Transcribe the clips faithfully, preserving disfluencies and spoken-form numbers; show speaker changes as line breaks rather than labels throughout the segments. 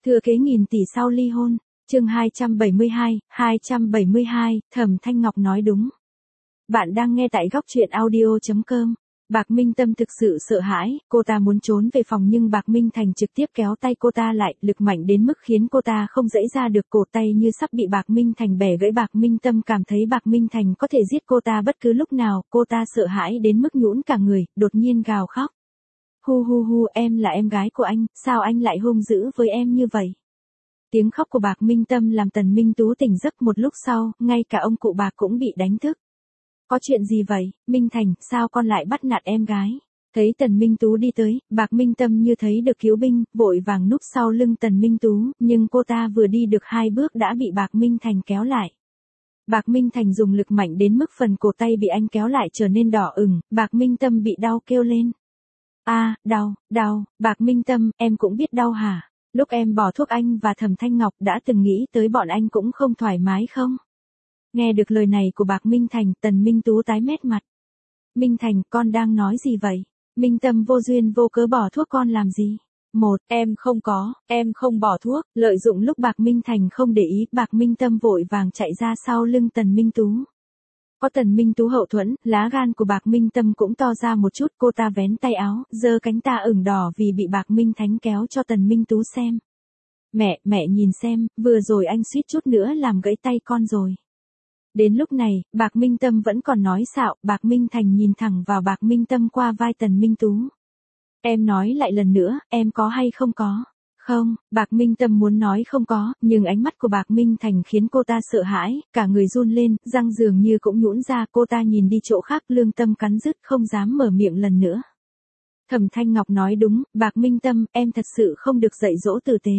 Thừa kế nghìn tỷ sau ly hôn. Chương hai trăm bảy mươi hai, hai trăm bảy mươi hai, Thẩm Thanh Ngọc nói đúng. Bạn đang nghe tại góc truyện audio chấm com. Bạc Minh Tâm thực sự sợ hãi, cô ta muốn trốn về phòng nhưng Bạc Minh Thành trực tiếp kéo tay cô ta lại, lực mạnh đến mức khiến cô ta không giãy ra được, cổ tay như sắp bị Bạc Minh Thành bẻ gãy. Bạc Minh Tâm cảm thấy Bạc Minh Thành có thể giết cô ta bất cứ lúc nào, cô ta sợ hãi đến mức nhũn cả người, đột nhiên gào khóc. Hu hu hu, em là em gái của anh, sao anh lại hung dữ với em như vậy? Tiếng khóc của Bạc Minh Tâm làm Tần Minh Tú tỉnh giấc, một lúc sau, ngay cả ông cụ Bạc cũng bị đánh thức. Có chuyện gì vậy, Minh Thành, sao con lại bắt nạt em gái? Thấy Tần Minh Tú đi tới, Bạc Minh Tâm như thấy được cứu binh, vội vàng núp sau lưng Tần Minh Tú, nhưng cô ta vừa đi được hai bước đã bị Bạc Minh Thành kéo lại. Bạc Minh Thành dùng lực mạnh đến mức phần cổ tay bị anh kéo lại trở nên đỏ ửng, Bạc Minh Tâm bị đau kêu lên. A, à, đau, đau, Bạc Minh Tâm, em cũng biết đau hả? Lúc em bỏ thuốc anh và Thẩm Thanh Ngọc đã từng nghĩ tới bọn anh cũng không thoải mái không? Nghe được lời này của Bạc Minh Thành, Tần Minh Tú tái mét mặt. Minh Thành, con đang nói gì vậy? Minh Tâm vô duyên vô cớ bỏ thuốc con làm gì? Một, em không có, em không bỏ thuốc. Lợi dụng lúc Bạc Minh Thành không để ý, Bạc Minh Tâm vội vàng chạy ra sau lưng Tần Minh Tú. Có Tần Minh Tú hậu thuẫn, lá gan của Bạc Minh Tâm cũng to ra một chút, cô ta vén tay áo, giơ cánh ta ửng đỏ vì bị Bạc Minh Thành kéo cho Tần Minh Tú xem. Mẹ, mẹ nhìn xem, vừa rồi anh suýt chút nữa làm gãy tay con rồi. Đến lúc này, Bạc Minh Tâm vẫn còn nói xạo, Bạc Minh Thành nhìn thẳng vào Bạc Minh Tâm qua vai Tần Minh Tú. Em nói lại lần nữa, em có hay không có? Không, Bạc Minh Tâm muốn nói không có, nhưng ánh mắt của Bạc Minh Thành khiến cô ta sợ hãi, cả người run lên, răng dường như cũng nhũn ra, cô ta nhìn đi chỗ khác, lương tâm cắn rứt không dám mở miệng lần nữa. Thẩm Thanh Ngọc nói đúng, Bạc Minh Tâm, em thật sự không được dạy dỗ tử tế.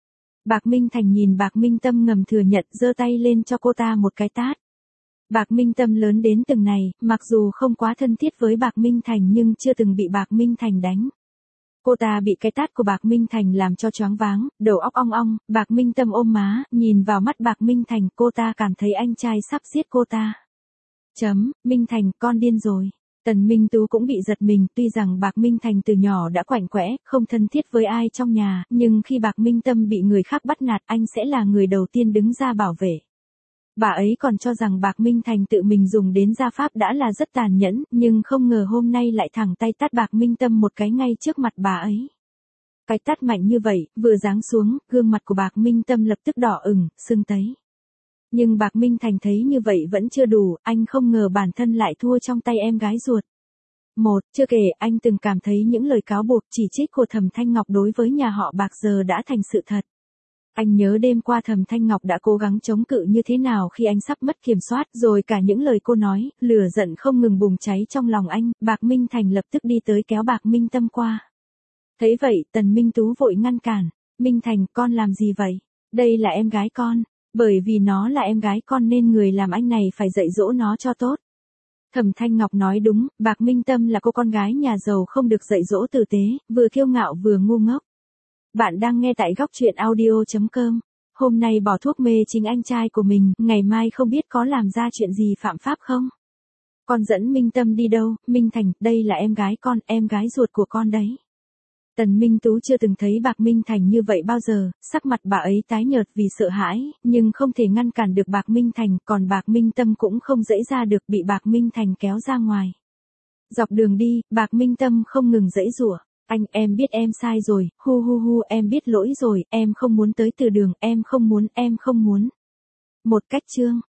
Bạc Minh Thành nhìn Bạc Minh Tâm ngầm thừa nhận, giơ tay lên cho cô ta một cái tát. Bạc Minh Tâm lớn đến từng này, mặc dù không quá thân thiết với Bạc Minh Thành nhưng chưa từng bị Bạc Minh Thành đánh. Cô ta bị cái tát của Bạc Minh Thành làm cho choáng váng, đầu óc ong ong, Bạc Minh Tâm ôm má, nhìn vào mắt Bạc Minh Thành, cô ta cảm thấy anh trai sắp giết cô ta. Chấm, Minh Thành, con điên rồi. Tần Minh Tú cũng bị giật mình, tuy rằng Bạc Minh Thành từ nhỏ đã quạnh quẽ, không thân thiết với ai trong nhà, nhưng khi Bạc Minh Tâm bị người khác bắt nạt, anh sẽ là người đầu tiên đứng ra bảo vệ. Bà ấy còn cho rằng Bạc Minh Thành tự mình dùng đến gia pháp đã là rất tàn nhẫn, nhưng không ngờ hôm nay lại thẳng tay tát Bạc Minh Tâm một cái ngay trước mặt bà ấy. Cái tát mạnh như vậy, vừa giáng xuống, gương mặt của Bạc Minh Tâm lập tức đỏ ửng, sưng tấy. Nhưng Bạc Minh Thành thấy như vậy vẫn chưa đủ, anh không ngờ bản thân lại thua trong tay em gái ruột. Một, chưa kể anh từng cảm thấy những lời cáo buộc chỉ trích của Thẩm Thanh Ngọc đối với nhà họ Bạc giờ đã thành sự thật. Anh nhớ đêm qua Thẩm Thanh Ngọc đã cố gắng chống cự như thế nào khi anh sắp mất kiểm soát, rồi cả những lời cô nói, lửa giận không ngừng bùng cháy trong lòng anh, Bạc Minh Thành lập tức đi tới kéo Bạc Minh Tâm qua. Thấy vậy, Tần Minh Tú vội ngăn cản, Minh Thành, con làm gì vậy? Đây là em gái con, bởi vì nó là em gái con nên người làm anh này phải dạy dỗ nó cho tốt. Thẩm Thanh Ngọc nói đúng, Bạc Minh Tâm là cô con gái nhà giàu không được dạy dỗ tử tế, vừa kiêu ngạo vừa ngu ngốc. Bạn đang nghe tại góc truyện audio chấm com. Hôm nay bỏ thuốc mê chính anh trai của mình, ngày mai không biết có làm ra chuyện gì phạm pháp không? Con dẫn Minh Tâm đi đâu? Minh Thành, đây là em gái con, em gái ruột của con đấy. Tần Minh Tú chưa từng thấy Bạc Minh Thành như vậy bao giờ, sắc mặt bà ấy tái nhợt vì sợ hãi, nhưng không thể ngăn cản được Bạc Minh Thành, còn Bạc Minh Tâm cũng không giãy ra được, bị Bạc Minh Thành kéo ra ngoài. Dọc đường đi, Bạc Minh Tâm không ngừng giãy giụa. Anh, em biết em sai rồi, hu hu hu, em biết lỗi rồi, em không muốn tới từ đường, em không muốn, em không muốn. Một cách chương.